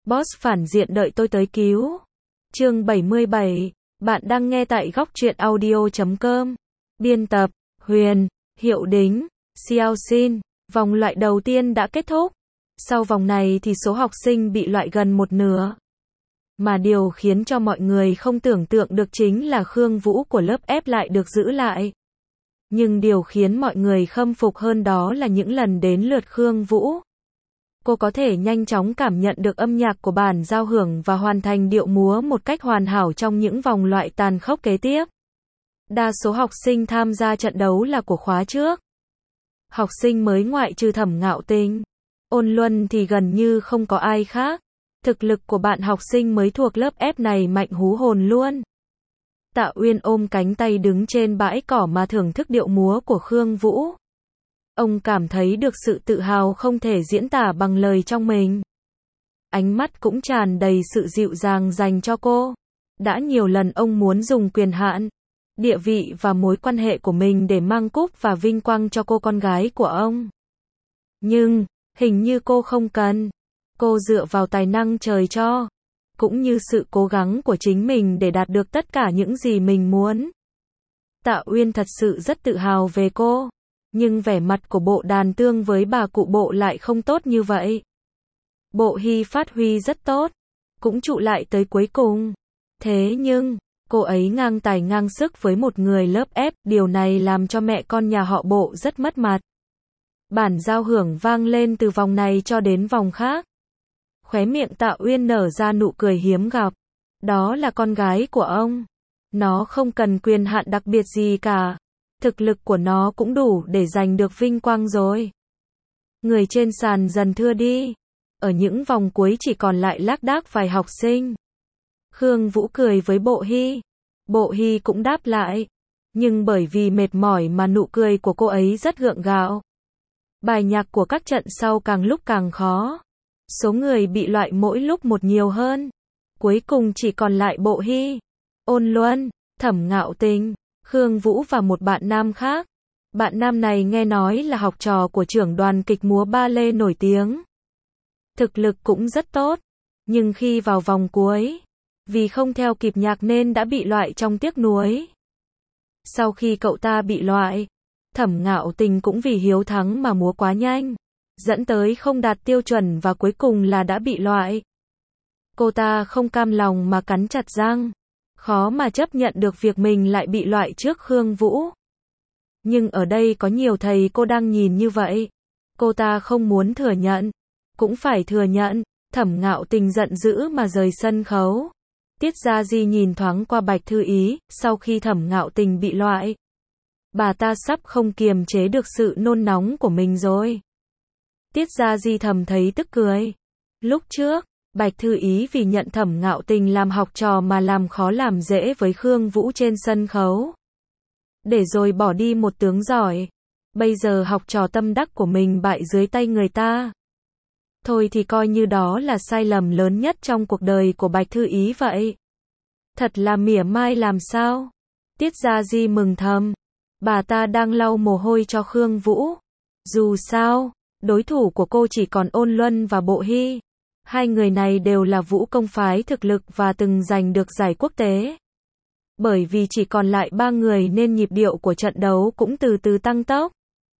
Boss phản diện đợi tôi tới cứu. Chương 77. Bạn đang nghe tại góc truyện audio.com. Biên tập, Huyền, Hiệu Đính, Xiao Xin. Vòng loại đầu tiên đã kết thúc. Sau vòng này thì số học sinh bị loại gần một nửa. Mà điều khiến cho mọi người không tưởng tượng được chính là Khương Vũ của lớp F lại được giữ lại. Nhưng điều khiến mọi người khâm phục hơn đó là những lần đến lượt Khương Vũ, cô có thể nhanh chóng cảm nhận được âm nhạc của bản giao hưởng và hoàn thành điệu múa một cách hoàn hảo trong những vòng loại tàn khốc kế tiếp. Đa số học sinh tham gia trận đấu là của khóa trước. Học sinh mới ngoại trừ Thẩm Ngạo Tình, Ôn Luân thì gần như không có ai khác. Thực lực của bạn học sinh mới thuộc lớp F này mạnh hú hồn luôn. Tạ Uyên ôm cánh tay đứng trên bãi cỏ mà thưởng thức điệu múa của Khương Vũ. Ông cảm thấy được sự tự hào không thể diễn tả bằng lời trong mình. Ánh mắt cũng tràn đầy sự dịu dàng dành cho cô. Đã nhiều lần ông muốn dùng quyền hạn, địa vị và mối quan hệ của mình để mang cúp và vinh quang cho cô con gái của ông. Nhưng, hình như cô không cần. Cô dựa vào tài năng trời cho, cũng như sự cố gắng của chính mình để đạt được tất cả những gì mình muốn. Tạ Uyên thật sự rất tự hào về cô. Nhưng vẻ mặt của Bộ Đàn Tương với bà cụ Bộ lại không tốt như vậy. Bộ Hy phát huy rất tốt, cũng trụ lại tới cuối cùng. Thế nhưng, cô ấy ngang tài ngang sức với một người lớp F, điều này làm cho mẹ con nhà họ Bộ rất mất mặt. Bản giao hưởng vang lên từ vòng này cho đến vòng khác. Khóe miệng Tạ Uyên nở ra nụ cười hiếm gặp. Đó là con gái của ông. Nó không cần quyền hạn đặc biệt gì cả. Thực lực của nó cũng đủ để giành được vinh quang rồi. Người trên sàn dần thưa đi. Ở những vòng cuối chỉ còn lại lác đác vài học sinh. Khương Vũ cười với Bộ Hy. Bộ Hy cũng đáp lại. Nhưng bởi vì mệt mỏi mà nụ cười của cô ấy rất gượng gạo. Bài nhạc của các trận sau càng lúc càng khó. Số người bị loại mỗi lúc một nhiều hơn. Cuối cùng chỉ còn lại Bộ Hy, Ôn Luân, Thẩm Ngạo Tình, Khương Vũ và một bạn nam khác. Bạn nam này nghe nói là học trò của trưởng đoàn kịch múa ba lê nổi tiếng. Thực lực cũng rất tốt. Nhưng khi vào vòng cuối, vì không theo kịp nhạc nên đã bị loại trong tiếc nuối. Sau khi cậu ta bị loại, Thẩm Ngạo Tình cũng vì hiếu thắng mà múa quá nhanh, dẫn tới không đạt tiêu chuẩn và cuối cùng là đã bị loại. Cô ta không cam lòng mà cắn chặt răng. Khó mà chấp nhận được việc mình lại bị loại trước Khương Vũ. Nhưng ở đây có nhiều thầy cô đang nhìn như vậy. Cô ta không muốn thừa nhận. Cũng phải thừa nhận. Thẩm Ngạo Tình giận dữ mà rời sân khấu. Tiết Gia Di nhìn thoáng qua Bạch Thư Ý. Sau khi Thẩm Ngạo Tình bị loại, bà ta sắp không kiềm chế được sự nôn nóng của mình rồi. Tiết Gia Di thầm thấy tức cười. Lúc trước, Bạch Thư Ý vì nhận Thẩm Ngạo Tình làm học trò mà làm khó làm dễ với Khương Vũ trên sân khấu. Để rồi bỏ đi một tướng giỏi. Bây giờ học trò tâm đắc của mình bại dưới tay người ta. Thôi thì coi như đó là sai lầm lớn nhất trong cuộc đời của Bạch Thư Ý vậy. Thật là mỉa mai làm sao. Tiết Gia Di mừng thầm. Bà ta đang lau mồ hôi cho Khương Vũ. Dù sao, đối thủ của cô chỉ còn Ôn Luân và Bộ Hy. Hai người này đều là vũ công phái thực lực và từng giành được giải quốc tế. Bởi vì chỉ còn lại 3 người nên nhịp điệu của trận đấu cũng từ từ tăng tốc.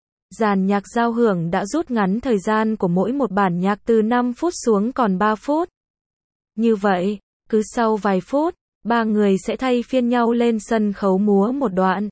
Dàn nhạc giao hưởng đã rút ngắn thời gian của mỗi một bản nhạc từ 5 phút xuống còn 3 phút. Như vậy, cứ sau vài phút, 3 người sẽ thay phiên nhau lên sân khấu múa một đoạn.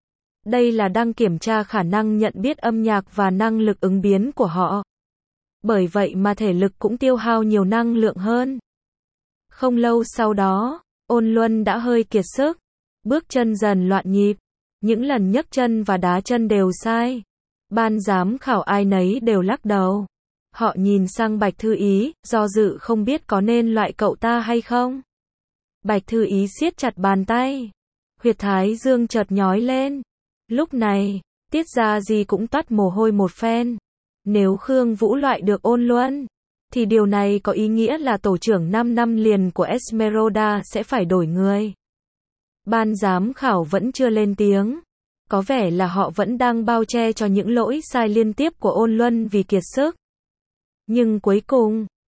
Đây là đang kiểm tra khả năng nhận biết âm nhạc và năng lực ứng biến của họ. Bởi vậy mà thể lực cũng tiêu hao nhiều năng lượng hơn. Không lâu sau đó, Ôn Luân đã hơi kiệt sức. Bước chân dần loạn nhịp. Những lần nhấc chân và đá chân đều sai. Ban giám khảo ai nấy đều lắc đầu. Họ nhìn sang Bạch Thư Ý, do dự không biết có nên loại cậu ta hay không. Bạch Thư Ý siết chặt bàn tay. Huyệt thái dương chợt nhói lên. Lúc này, Tiết Gia Di cũng toát mồ hôi một phen. Nếu Khương Vũ loại được Ôn Luân, thì điều này có ý nghĩa là tổ trưởng 5 năm liền của Esmeralda sẽ phải đổi người. Ban giám khảo vẫn chưa lên tiếng. Có vẻ là họ vẫn đang bao che cho những lỗi sai liên tiếp của Ôn Luân vì kiệt sức. Nhưng cuối cùng,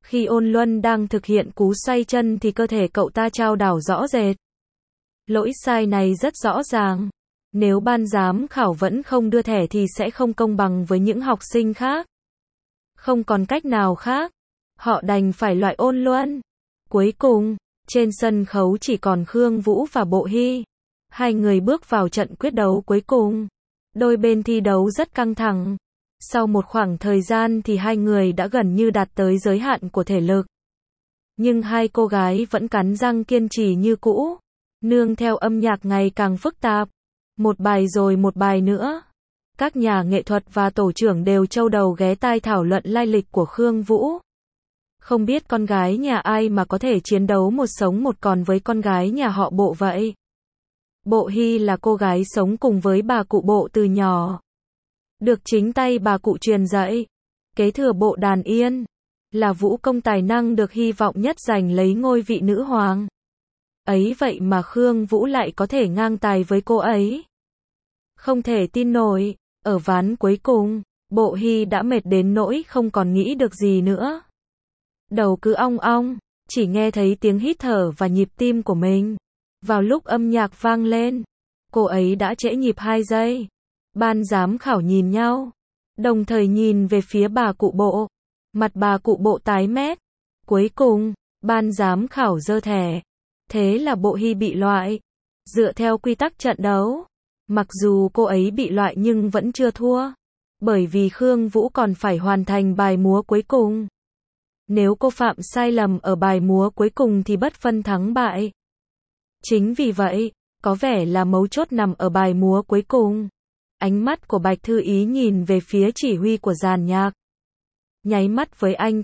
Khi Ôn Luân đang thực hiện cú xoay chân thì cơ thể cậu ta chao đảo rõ rệt. Lỗi sai này rất rõ ràng. Nếu ban giám khảo vẫn không đưa thẻ thì sẽ không công bằng với những học sinh khác. Không còn cách nào khác. Họ đành phải loại Ôn Luân. Cuối cùng, trên sân khấu chỉ còn Khương Vũ và Bộ Hy. Hai người bước vào trận quyết đấu cuối cùng. Đôi bên thi đấu rất căng thẳng. Sau một khoảng thời gian thì hai người đã gần như đạt tới giới hạn của thể lực. Nhưng hai cô gái vẫn cắn răng kiên trì như cũ. Nương theo âm nhạc ngày càng phức tạp. Một bài rồi một bài nữa. Các nhà nghệ thuật và tổ trưởng đều châu đầu ghé tai thảo luận lai lịch của Khương Vũ. Không biết con gái nhà ai mà có thể chiến đấu một sống một còn với con gái nhà họ Bộ vậy. Bộ Hy là cô gái sống cùng với bà cụ Bộ từ nhỏ. Được chính tay bà cụ truyền dạy. Kế thừa bộ đàn yên. Là vũ công tài năng được hy vọng nhất giành lấy ngôi vị nữ hoàng. Ấy vậy mà Khương Vũ lại có thể ngang tài với cô ấy. Không thể tin nổi. Ở ván cuối cùng, Bộ Hy đã mệt đến nỗi không còn nghĩ được gì nữa. Đầu cứ ong ong, chỉ nghe thấy tiếng hít thở và nhịp tim của mình. Vào lúc âm nhạc vang lên, cô ấy đã trễ nhịp 2 giây. Ban giám khảo nhìn nhau, đồng thời nhìn về phía bà cụ Bộ. Mặt bà cụ Bộ tái mét. Cuối cùng, ban giám khảo giơ thẻ. Thế là Bộ Hy bị loại. Dựa theo quy tắc trận đấu, mặc dù cô ấy bị loại nhưng vẫn chưa thua. Bởi vì Khương Vũ còn phải hoàn thành bài múa cuối cùng. Nếu cô phạm sai lầm ở bài múa cuối cùng thì bất phân thắng bại. Chính vì vậy, có vẻ là mấu chốt nằm ở bài múa cuối cùng. Ánh mắt của Bạch Thư Ý nhìn về phía chỉ huy của dàn nhạc. Nháy mắt với anh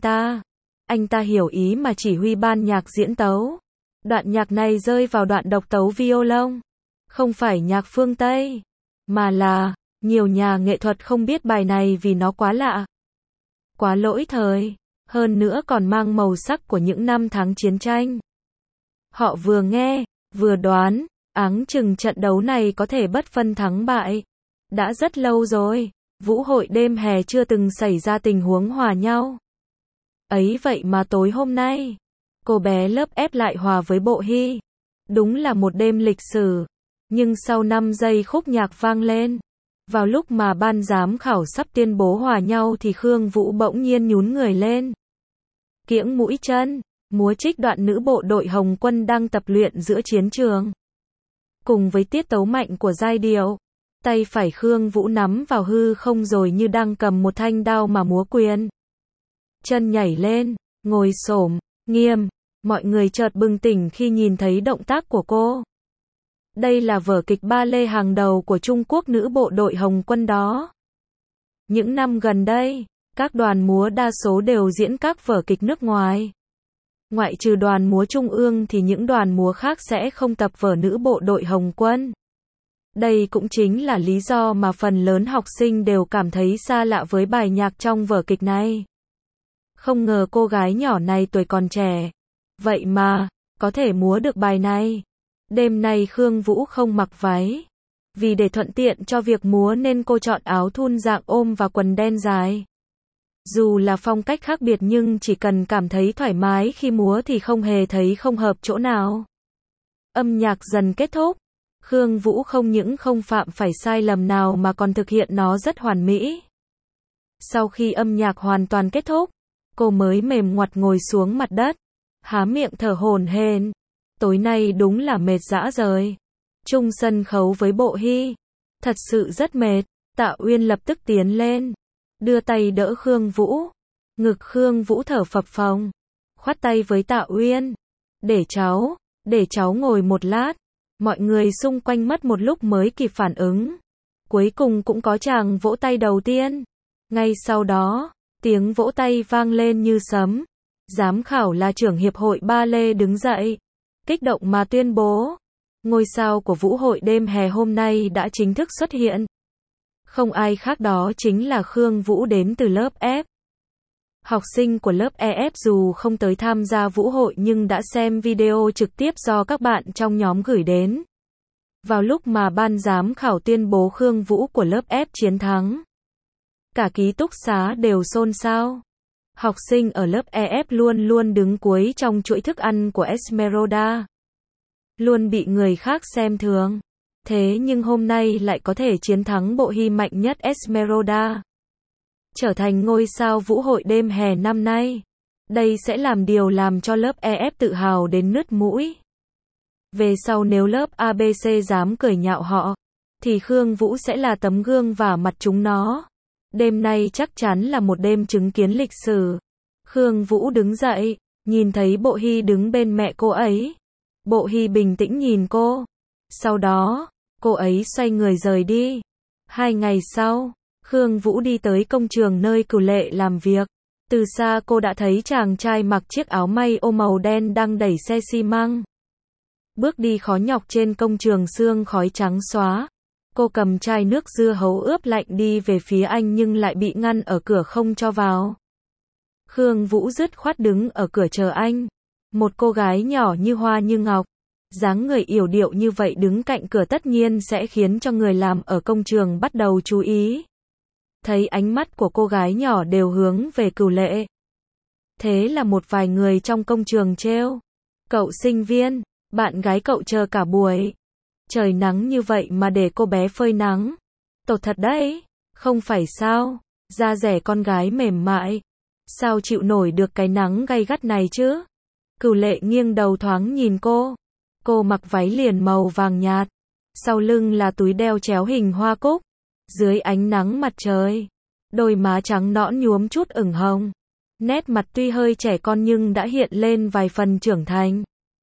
ta hiểu ý mà chỉ huy ban nhạc diễn tấu. Đoạn nhạc này rơi vào đoạn độc tấu violon. Không phải nhạc phương Tây, mà là, nhiều nhà nghệ thuật không biết bài này vì nó quá lạ. Quá lỗi thời, hơn nữa còn mang màu sắc của những năm tháng chiến tranh. Họ vừa nghe, vừa đoán, áng chừng trận đấu này có thể bất phân thắng bại. Đã rất lâu rồi, vũ hội đêm hè chưa từng xảy ra tình huống hòa nhau. Ấy vậy mà tối hôm nay, cô bé lớp F lại hòa với Bộ Hy. Đúng là một đêm lịch sử. Nhưng sau 5 giây khúc nhạc vang lên, vào lúc mà ban giám khảo sắp tuyên bố hòa nhau thì Khương Vũ bỗng nhiên nhún người lên. Kiễng mũi chân, múa trích đoạn nữ bộ đội Hồng Quân đang tập luyện giữa chiến trường. Cùng với tiết tấu mạnh của giai điệu, tay phải Khương Vũ nắm vào hư không rồi như đang cầm một thanh đao mà múa quyền. Chân nhảy lên, ngồi xổm, nghiêm, mọi người chợt bừng tỉnh khi nhìn thấy động tác của cô. Đây là vở kịch ba lê hàng đầu của Trung Quốc nữ bộ đội Hồng Quân đó. Những năm gần đây, các đoàn múa đa số đều diễn các vở kịch nước ngoài. Ngoại trừ đoàn múa Trung ương thì những đoàn múa khác sẽ không tập vở nữ bộ đội Hồng Quân. Đây cũng chính là lý do mà phần lớn học sinh đều cảm thấy xa lạ với bài nhạc trong vở kịch này. Không ngờ cô gái nhỏ này tuổi còn trẻ, vậy mà, có thể múa được bài này. Đêm nay Khương Vũ không mặc váy. Vì để thuận tiện cho việc múa nên cô chọn áo thun dạng ôm và quần đen dài. Dù là phong cách khác biệt nhưng chỉ cần cảm thấy thoải mái khi múa thì không hề thấy không hợp chỗ nào. Âm nhạc dần kết thúc. Khương Vũ không những không phạm phải sai lầm nào mà còn thực hiện nó rất hoàn mỹ. Sau khi âm nhạc hoàn toàn kết thúc, cô mới mềm ngoặt ngồi xuống mặt đất, há miệng thở hổn hển. Tối nay đúng là mệt rã rời. Chung sân khấu với Bộ Hy. Thật sự rất mệt. Tạ Uyên lập tức tiến lên, đưa tay đỡ Khương Vũ. Ngực Khương Vũ thở phập phồng. Khoát tay với Tạ Uyên. Để cháu ngồi một lát. Mọi người xung quanh mất một lúc mới kịp phản ứng. Cuối cùng cũng có chàng vỗ tay đầu tiên. Ngay sau đó, tiếng vỗ tay vang lên như sấm. Giám khảo là trưởng hiệp hội ba lê đứng dậy, kích động mà tuyên bố, ngôi sao của vũ hội đêm hè hôm nay đã chính thức xuất hiện. Không ai khác đó chính là Khương Vũ đến từ lớp F. Học sinh của lớp EF dù không tới tham gia vũ hội nhưng đã xem video trực tiếp do các bạn trong nhóm gửi đến. Vào lúc mà ban giám khảo tuyên bố Khương Vũ của lớp F chiến thắng, cả ký túc xá đều xôn xao. Học sinh ở lớp EF luôn luôn đứng cuối trong chuỗi thức ăn của Esmeralda. Luôn bị người khác xem thường. Thế nhưng hôm nay lại có thể chiến thắng bộ hy mạnh nhất Esmeralda. Trở thành ngôi sao vũ hội đêm hè năm nay. Đây sẽ làm điều làm cho lớp EF tự hào đến nứt mũi. Về sau nếu lớp ABC dám cười nhạo họ, thì Khương Vũ sẽ là tấm gương vả mặt chúng nó. Đêm nay chắc chắn là một đêm chứng kiến lịch sử. Khương Vũ đứng dậy, nhìn thấy Bộ Hy đứng bên mẹ cô ấy. Bộ Hy bình tĩnh nhìn cô. Sau đó, cô ấy xoay người rời đi. 2 ngày sau, Khương Vũ đi tới công trường nơi Cửu Lệ làm việc. Từ xa cô đã thấy chàng trai mặc chiếc áo may ô màu đen đang đẩy xe xi măng. Bước đi khó nhọc trên công trường sương khói trắng xóa. Cô cầm chai nước dưa hấu ướp lạnh đi về phía anh nhưng lại bị ngăn ở cửa không cho vào. Khương Vũ dứt khoát đứng ở cửa chờ anh. Một cô gái nhỏ như hoa như ngọc, dáng người yểu điệu như vậy đứng cạnh cửa tất nhiên sẽ khiến cho người làm ở công trường bắt đầu chú ý. Thấy ánh mắt của cô gái nhỏ đều hướng về Cửu Lệ. Thế là một vài người trong công trường trêu. Cậu sinh viên, bạn gái cậu chờ cả buổi. Trời nắng như vậy mà để cô bé phơi nắng. Tột thật đấy, không phải sao, da rẻ con gái mềm mại. Sao chịu nổi được cái nắng gay gắt này chứ? Cửu Lệ nghiêng đầu thoáng nhìn cô. Cô mặc váy liền màu vàng nhạt. Sau lưng là túi đeo chéo hình hoa cúc. Dưới ánh nắng mặt trời, đôi má trắng nõn nhuốm chút ửng hồng. Nét mặt tuy hơi trẻ con nhưng đã hiện lên vài phần trưởng thành.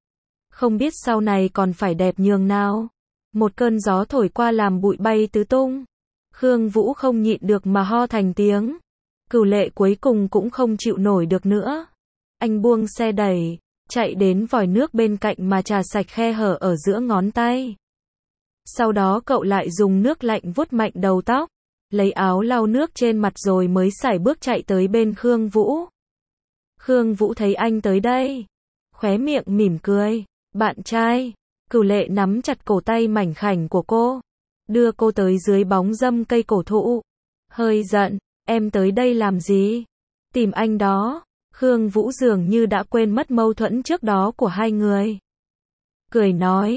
Không biết sau này còn phải đẹp nhường nào. Một cơn gió thổi qua làm bụi bay tứ tung. Khương Vũ không nhịn được mà ho thành tiếng. Cửu Lệ cuối cùng cũng không chịu nổi được nữa. Anh buông xe đẩy, chạy đến vòi nước bên cạnh mà chà sạch khe hở ở giữa ngón tay. Sau đó cậu lại dùng nước lạnh vuốt mạnh đầu tóc, lấy áo lau nước trên mặt rồi mới sải bước chạy tới bên Khương Vũ. Khương Vũ thấy anh tới đây, khóe miệng mỉm cười. Bạn trai. Cửu Lệ nắm chặt cổ tay mảnh khảnh của cô, đưa cô tới dưới bóng râm cây cổ thụ. Hơi giận, em tới đây làm gì? Tìm anh đó. Khương Vũ dường như đã quên mất mâu thuẫn trước đó của hai người. Cười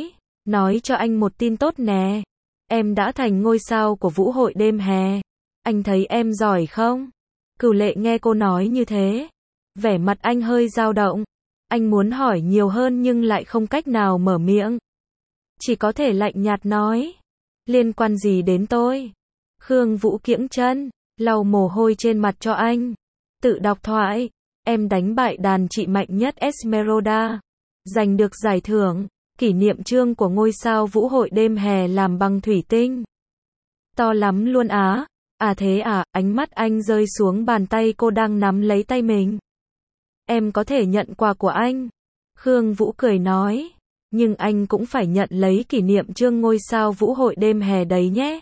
nói cho anh một tin tốt nè. Em đã thành ngôi sao của vũ hội đêm hè. Anh thấy em giỏi không? Cửu Lệ nghe cô nói như thế, vẻ mặt anh hơi dao động. Anh muốn hỏi nhiều hơn nhưng lại không cách nào mở miệng. Chỉ có thể lạnh nhạt nói. Liên quan gì đến tôi? Khương Vũ kiễng chân, lau mồ hôi trên mặt cho anh. Tự đọc thoại. Em đánh bại đàn chị mạnh nhất Esmeralda. Giành được giải thưởng. Kỷ niệm chương của ngôi sao vũ hội đêm hè làm bằng thủy tinh. To lắm luôn á. À thế à, ánh mắt anh rơi xuống bàn tay cô đang nắm lấy tay mình. Em có thể nhận quà của anh. Khương Vũ cười nói. Nhưng anh cũng phải nhận lấy kỷ niệm chương ngôi sao vũ hội đêm hè đấy nhé.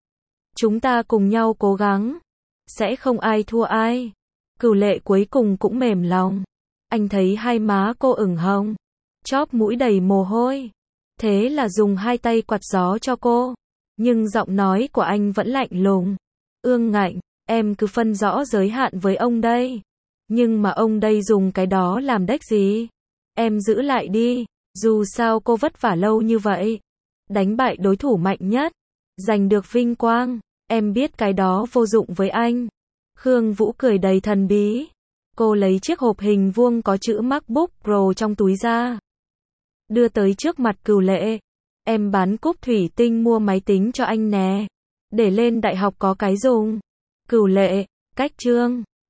Chúng ta cùng nhau cố gắng. Sẽ không ai thua ai. Cửu Lệ cuối cùng cũng mềm lòng. Anh thấy hai má cô ửng hồng, chóp mũi đầy mồ hôi. Thế là dùng hai tay quạt gió cho cô. Nhưng giọng nói của anh vẫn lạnh lùng. Ương ngạnh, em cứ phân rõ giới hạn với ông đây. Nhưng mà ông đây dùng cái đó làm đếch gì? Em giữ lại đi. Dù sao cô vất vả lâu như vậy. Đánh bại đối thủ mạnh nhất. Giành được vinh quang. Em biết cái đó vô dụng với anh. Khương Vũ cười đầy thần bí. Cô lấy chiếc hộp hình vuông có chữ MacBook Pro trong túi ra. Đưa tới trước mặt Cửu Lệ. Em bán cúp thủy tinh mua máy tính cho anh nè. Để lên đại học có cái dùng. Cửu Lệ, cách chương.